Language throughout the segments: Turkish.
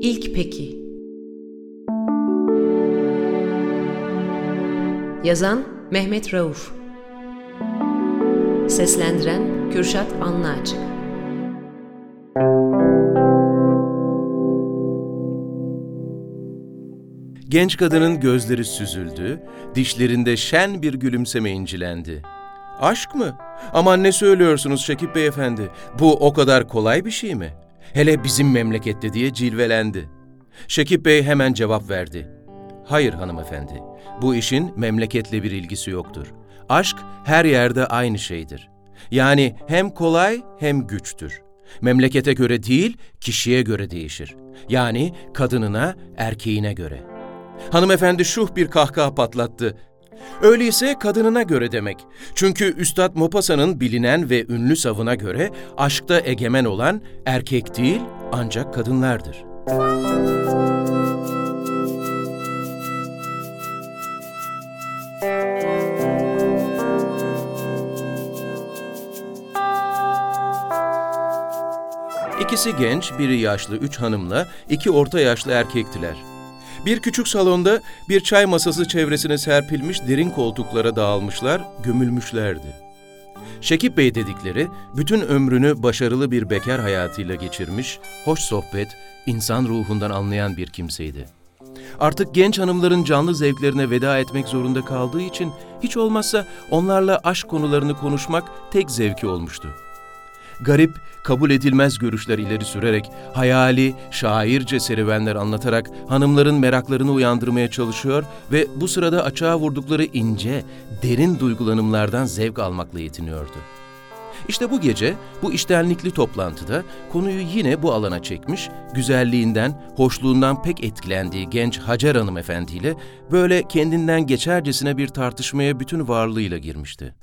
İlk Peki. Yazan Mehmet Rauf. Seslendiren Kürşat Anlıaçık. Genç kadının gözleri süzüldü, dişlerinde şen bir gülümseme incilendi. Aşk mı? Aman ne söylüyorsunuz Şekip Beyefendi? Bu o kadar kolay bir şey mi? Hele bizim memlekette diye cilvelendi. Şekip Bey hemen cevap verdi. Hayır hanımefendi, bu işin memleketle bir ilgisi yoktur. Aşk her yerde aynı şeydir. Yani hem kolay hem güçtür. Memlekete göre değil, kişiye göre değişir. Yani kadınına, erkeğine göre. Hanımefendi şuh bir kahkaha patlattı. Öyleyse kadınına göre demek. Çünkü Üstad Mopasa'nın bilinen ve ünlü savına göre aşkta egemen olan erkek değil ancak kadınlardır. İkisi genç, biri yaşlı 3 hanımla 2 orta yaşlı erkektiler. Bir küçük salonda bir çay masası çevresine serpilmiş derin koltuklara dağılmışlar, gömülmüşlerdi. Şekip Bey dedikleri bütün ömrünü başarılı bir bekar hayatıyla geçirmiş, hoş sohbet, insan ruhundan anlayan bir kimseydi. Artık genç hanımların canlı zevklerine veda etmek zorunda kaldığı için hiç olmazsa onlarla aşk konularını konuşmak tek zevki olmuştu. Garip, kabul edilmez görüşler ileri sürerek, hayali, şairce serüvenler anlatarak hanımların meraklarını uyandırmaya çalışıyor ve bu sırada açığa vurdukları ince, derin duygulanımlardan zevk almakla yetiniyordu. İşte bu gece, bu içtenlikli toplantıda konuyu yine bu alana çekmiş, güzelliğinden, hoşluğundan pek etkilendiği genç Hacer hanımefendiyle böyle kendinden geçercesine bir tartışmaya bütün varlığıyla girmişti.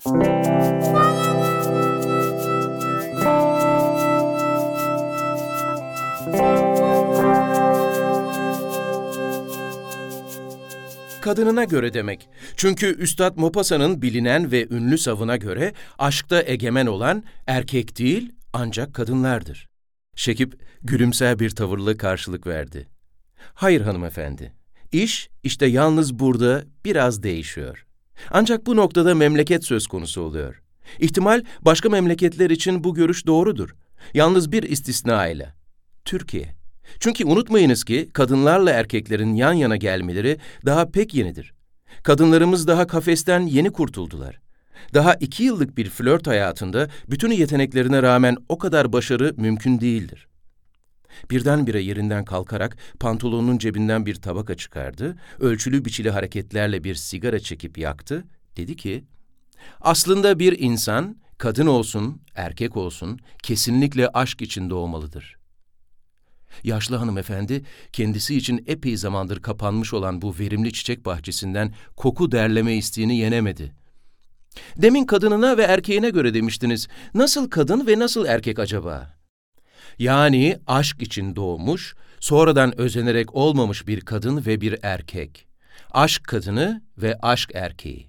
Kadınına göre demek. Çünkü Üstad Mopasa'nın bilinen ve ünlü savına göre aşkta egemen olan erkek değil ancak kadınlardır. Şekip gülümser bir tavırla karşılık verdi. Hayır hanımefendi, İş işte yalnız burada biraz değişiyor. Ancak bu noktada memleket söz konusu oluyor. İhtimal başka memleketler için bu görüş doğrudur. Yalnız bir istisna ile. Türkiye. Çünkü unutmayınız ki kadınlarla erkeklerin yan yana gelmeleri daha pek yenidir. Kadınlarımız daha kafesten yeni kurtuldular. Daha 2 yıllık bir flört hayatında bütün yeteneklerine rağmen o kadar başarı mümkün değildir. Birdenbire yerinden kalkarak pantolonunun cebinden bir tabaka çıkardı, ölçülü biçili hareketlerle bir sigara çekip yaktı, dedi ki, aslında bir insan, kadın olsun, erkek olsun, kesinlikle aşk için doğmalıdır. Yaşlı hanımefendi, kendisi için epey zamandır kapanmış olan bu verimli çiçek bahçesinden koku derleme isteğini yenemedi. Demin kadınına ve erkeğine göre demiştiniz. Nasıl kadın ve nasıl erkek acaba? Yani aşk için doğmuş, sonradan özenerek olmamış bir kadın ve bir erkek. Aşk kadını ve aşk erkeği.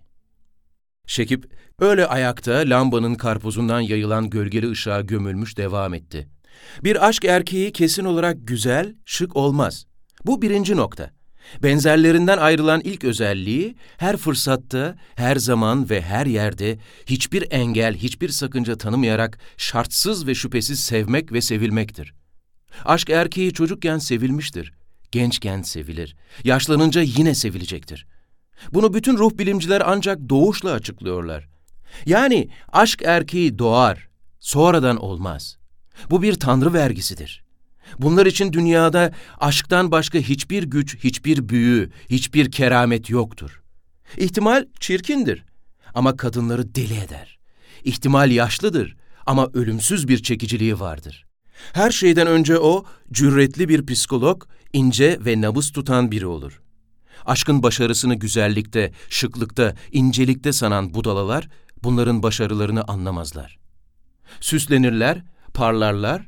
Şekip, öyle ayakta lambanın karpuzundan yayılan gölgeli ışığa gömülmüş devam etti. Bir aşk erkeği kesin olarak güzel, şık olmaz. Bu birinci nokta. Benzerlerinden ayrılan ilk özelliği her fırsatta, her zaman ve her yerde hiçbir engel, hiçbir sakınca tanımayarak şartsız ve şüphesiz sevmek ve sevilmektir. Aşk erkeği çocukken sevilmiştir, gençken sevilir, yaşlanınca yine sevilecektir. Bunu bütün ruh bilimciler ancak doğuşla açıklıyorlar. Yani aşk erkeği doğar, sonradan olmaz. Bu bir tanrı vergisidir. Bunlar için dünyada aşktan başka hiçbir güç, hiçbir büyü, hiçbir keramet yoktur. İhtimal çirkindir ama kadınları deli eder. İhtimal yaşlıdır ama ölümsüz bir çekiciliği vardır. Her şeyden önce o, cüretli bir psikolog, ince ve nabız tutan biri olur. Aşkın başarısını güzellikte, şıklıkta, incelikte sanan budalalar, bunların başarılarını anlamazlar. Süslenirler, parlarlar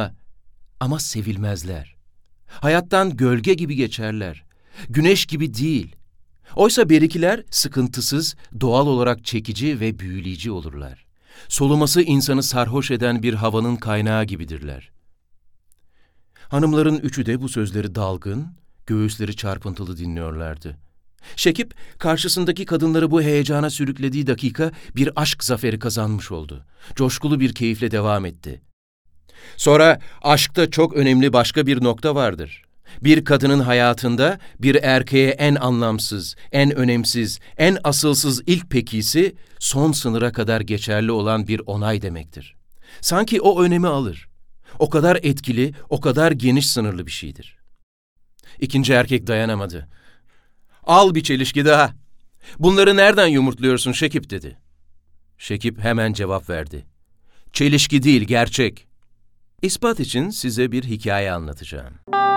ama sevilmezler. Hayattan gölge gibi geçerler. Güneş gibi değil. Oysa berikiler sıkıntısız, doğal olarak çekici ve büyüleyici olurlar. Soluması insanı sarhoş eden bir havanın kaynağı gibidirler. Hanımların üçü de bu sözleri dalgın, göğüsleri çarpıntılı dinliyorlardı. Şekip, karşısındaki kadınları bu heyecana sürüklediği dakika bir aşk zaferi kazanmış oldu. Coşkulu bir keyifle devam etti. Sonra aşkta çok önemli başka bir nokta vardır. Bir kadının hayatında bir erkeğe en anlamsız, en önemsiz, en asılsız ilk pekisi son sınıra kadar geçerli olan bir onay demektir. Sanki o önemi alır. O kadar etkili, o kadar geniş sınırlı bir şeydir. İkinci erkek dayanamadı. "Al bir çelişki daha. Bunları nereden yumurtluyorsun Şekip?" dedi. Şekip hemen cevap verdi. "Çelişki değil, gerçek. İspat için size bir hikaye anlatacağım."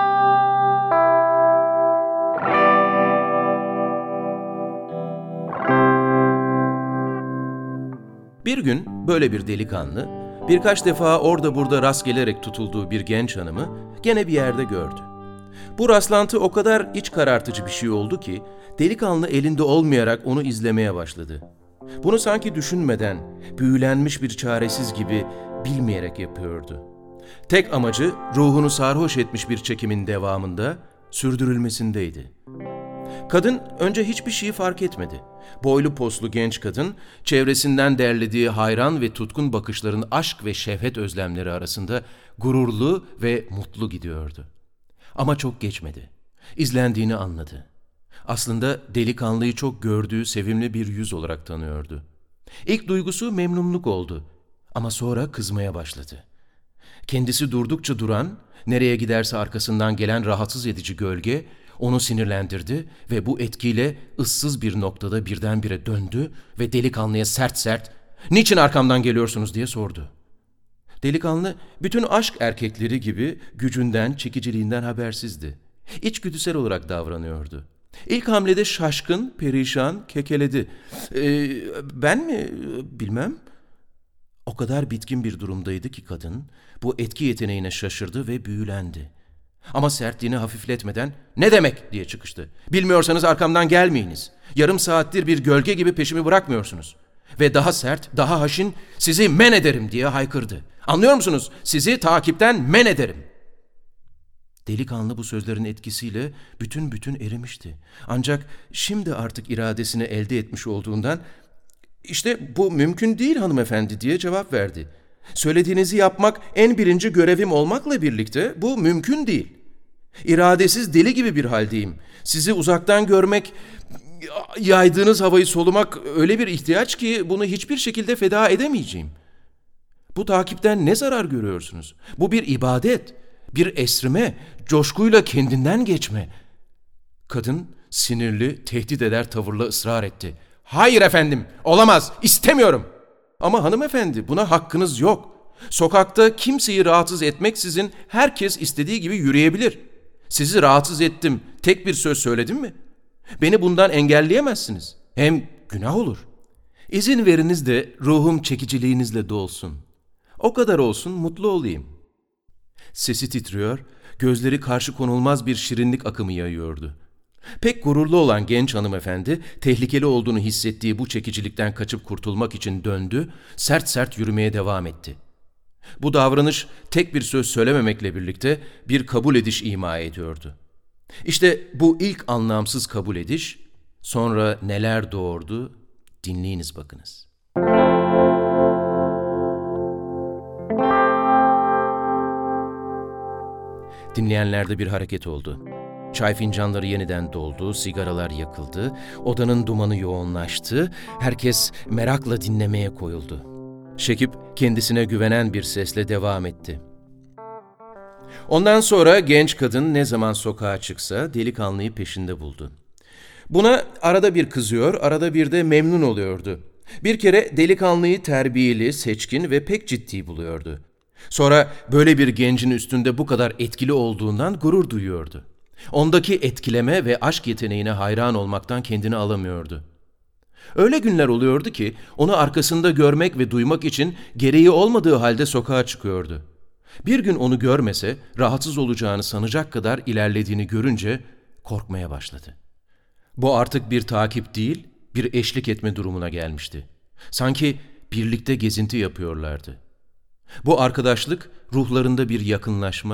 Bir gün böyle bir delikanlı, birkaç defa orada burada rast gelerek tutulduğu bir genç hanımı gene bir yerde gördü. Bu rastlantı o kadar iç karartıcı bir şey oldu ki, delikanlı elinde olmayarak onu izlemeye başladı. Bunu sanki düşünmeden, büyülenmiş bir çaresiz gibi bilmeyerek yapıyordu. Tek amacı ruhunu sarhoş etmiş bir çekimin devamında sürdürülmesindeydi. Kadın önce hiçbir şeyi fark etmedi. Boylu poslu genç kadın, çevresinden derlediği hayran ve tutkun bakışların aşk ve şehvet özlemleri arasında gururlu ve mutlu gidiyordu. Ama çok geçmedi. İzlendiğini anladı. Aslında delikanlıyı çok gördüğü sevimli bir yüz olarak tanıyordu. İlk duygusu memnunluk oldu ama sonra kızmaya başladı. Kendisi durdukça duran, nereye giderse arkasından gelen rahatsız edici gölge onu sinirlendirdi ve bu etkiyle ıssız bir noktada birdenbire döndü ve delikanlıya sert sert "Niçin arkamdan geliyorsunuz?" diye sordu. Delikanlı bütün aşk erkekleri gibi gücünden, çekiciliğinden habersizdi. İçgüdüsel olarak davranıyordu. İlk hamlede şaşkın, perişan, kekeledi. Ben mi? Bilmem." O kadar bitkin bir durumdaydı ki kadın, bu etki yeteneğine şaşırdı ve büyülendi. Ama sertliğini hafifletmeden "Ne demek?" diye çıkıştı. "Bilmiyorsanız arkamdan gelmeyiniz. Yarım saattir bir gölge gibi peşimi bırakmıyorsunuz." Ve daha sert, daha haşin "Sizi men ederim!" diye haykırdı. "Anlıyor musunuz? Sizi takipten men ederim!" Delikanlı bu sözlerin etkisiyle bütün erimişti. Ancak şimdi artık iradesini elde etmiş olduğundan "İşte bu mümkün değil hanımefendi" diye cevap verdi. "Söylediğinizi yapmak en birinci görevim olmakla birlikte bu mümkün değil. İradesiz deli gibi bir haldeyim. Sizi uzaktan görmek, yaydığınız havayı solumak öyle bir ihtiyaç ki bunu hiçbir şekilde feda edemeyeceğim. Bu takipten ne zarar görüyorsunuz? Bu bir ibadet, bir esrime, coşkuyla kendinden geçme." Kadın sinirli, tehdit eder tavırla ısrar etti. "Hayır efendim, olamaz, istemiyorum." "Ama hanımefendi, buna hakkınız yok. Sokakta kimseyi rahatsız etmeksizin herkes istediği gibi yürüyebilir. Sizi rahatsız ettim, tek bir söz söyledim mi? Beni bundan engelleyemezsiniz. Hem günah olur. İzin veriniz de ruhum çekiciliğinizle dolsun. O kadar olsun, mutlu olayım." Sesi titriyor, gözleri karşı konulmaz bir şirinlik akımı yayıyordu. Pek gururlu olan genç hanımefendi, tehlikeli olduğunu hissettiği bu çekicilikten kaçıp kurtulmak için döndü, sert sert yürümeye devam etti. Bu davranış tek bir söz söylememekle birlikte bir kabul ediş ima ediyordu. İşte bu ilk anlamsız kabul ediş, sonra neler doğurdu, dinleyiniz bakınız. Dinleyenlerde bir hareket oldu. Çay fincanları yeniden doldu, sigaralar yakıldı, odanın dumanı yoğunlaştı, herkes merakla dinlemeye koyuldu. Şekip kendisine güvenen bir sesle devam etti. Ondan sonra genç kadın ne zaman sokağa çıksa delikanlıyı peşinde buldu. Buna arada bir kızıyor, arada bir de memnun oluyordu. Bir kere delikanlıyı terbiyeli, seçkin ve pek ciddi buluyordu. Sonra böyle bir gencin üstünde bu kadar etkili olduğundan gurur duyuyordu. Ondaki etkileme ve aşk yeteneğine hayran olmaktan kendini alamıyordu. Öyle günler oluyordu ki onu arkasında görmek ve duymak için gereği olmadığı halde sokağa çıkıyordu. Bir gün onu görmese rahatsız olacağını sanacak kadar ilerlediğini görünce korkmaya başladı. Bu artık bir takip değil, bir eşlik etme durumuna gelmişti. Sanki birlikte gezinti yapıyorlardı. Bu arkadaşlık ruhlarında bir yakınlaşma,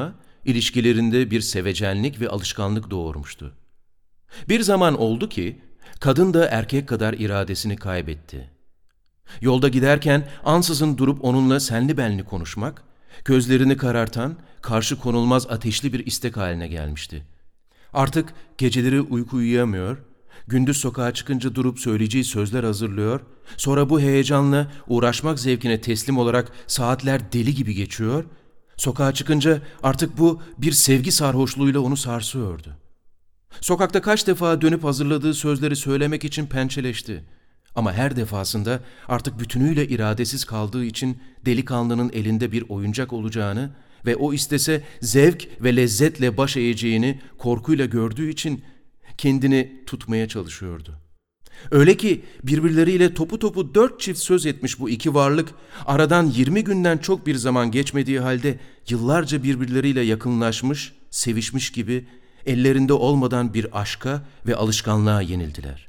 ilişkilerinde bir sevecenlik ve alışkanlık doğurmuştu. Bir zaman oldu ki, kadın da erkek kadar iradesini kaybetti. Yolda giderken ansızın durup onunla senli benli konuşmak, gözlerini karartan, karşı konulmaz ateşli bir istek haline gelmişti. Artık geceleri uyku uyuyamıyor, gündüz sokağa çıkınca durup söyleyeceği sözler hazırlıyor, sonra bu heyecanla uğraşmak zevkine teslim olarak saatler deli gibi geçiyor, sokağa çıkınca artık bu bir sevgi sarhoşluğuyla onu sarsıyordu. Sokakta kaç defa dönüp hazırladığı sözleri söylemek için pençeleşti. Ama her defasında artık bütünüyle iradesiz kaldığı için delikanlının elinde bir oyuncak olacağını ve o istese zevk ve lezzetle baş eğeceğini korkuyla gördüğü için kendini tutmaya çalışıyordu. Öyle ki birbirleriyle topu topu 4 çift söz etmiş bu iki varlık, aradan 20 günden çok bir zaman geçmediği halde yıllarca birbirleriyle yakınlaşmış, sevişmiş gibi ellerinde olmadan bir aşka ve alışkanlığa yenildiler.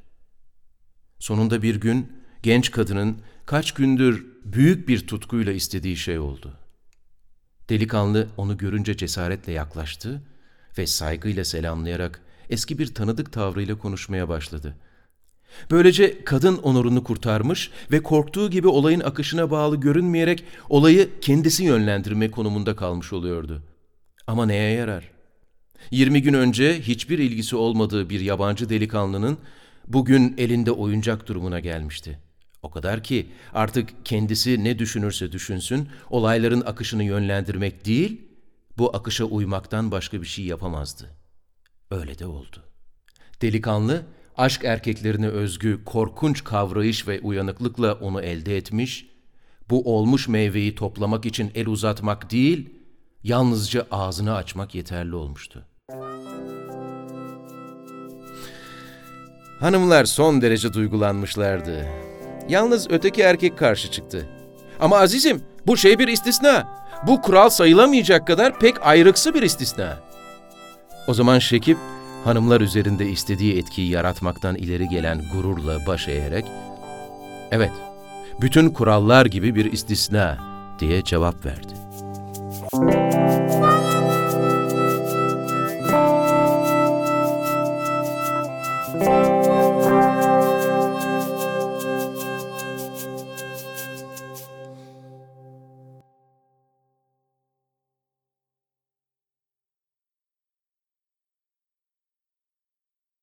Sonunda bir gün genç kadının kaç gündür büyük bir tutkuyla istediği şey oldu. Delikanlı onu görünce cesaretle yaklaştı ve saygıyla selamlayarak eski bir tanıdık tavrıyla konuşmaya başladı. Böylece kadın onurunu kurtarmış ve korktuğu gibi olayın akışına bağlı görünmeyerek olayı kendisi yönlendirme konumunda kalmış oluyordu. Ama neye yarar? 20 gün önce hiçbir ilgisi olmadığı bir yabancı delikanlının bugün elinde oyuncak durumuna gelmişti. O kadar ki artık kendisi ne düşünürse düşünsün, olayların akışını yönlendirmek değil, bu akışa uymaktan başka bir şey yapamazdı. Öyle de oldu. Delikanlı, aşk erkeklerine özgü korkunç kavrayış ve uyanıklıkla onu elde etmiş, bu olmuş meyveyi toplamak için el uzatmak değil, yalnızca ağzını açmak yeterli olmuştu. Hanımlar son derece duygulanmışlardı. Yalnız öteki erkek karşı çıktı. Ama azizim, bu şey bir istisna. Bu kural sayılamayacak kadar pek ayrıksı bir istisna. O zaman Şekip, hanımlar üzerinde istediği etkiyi yaratmaktan ileri gelen gururla baş eğerek, "Evet, bütün kurallar gibi bir istisna," diye cevap verdi.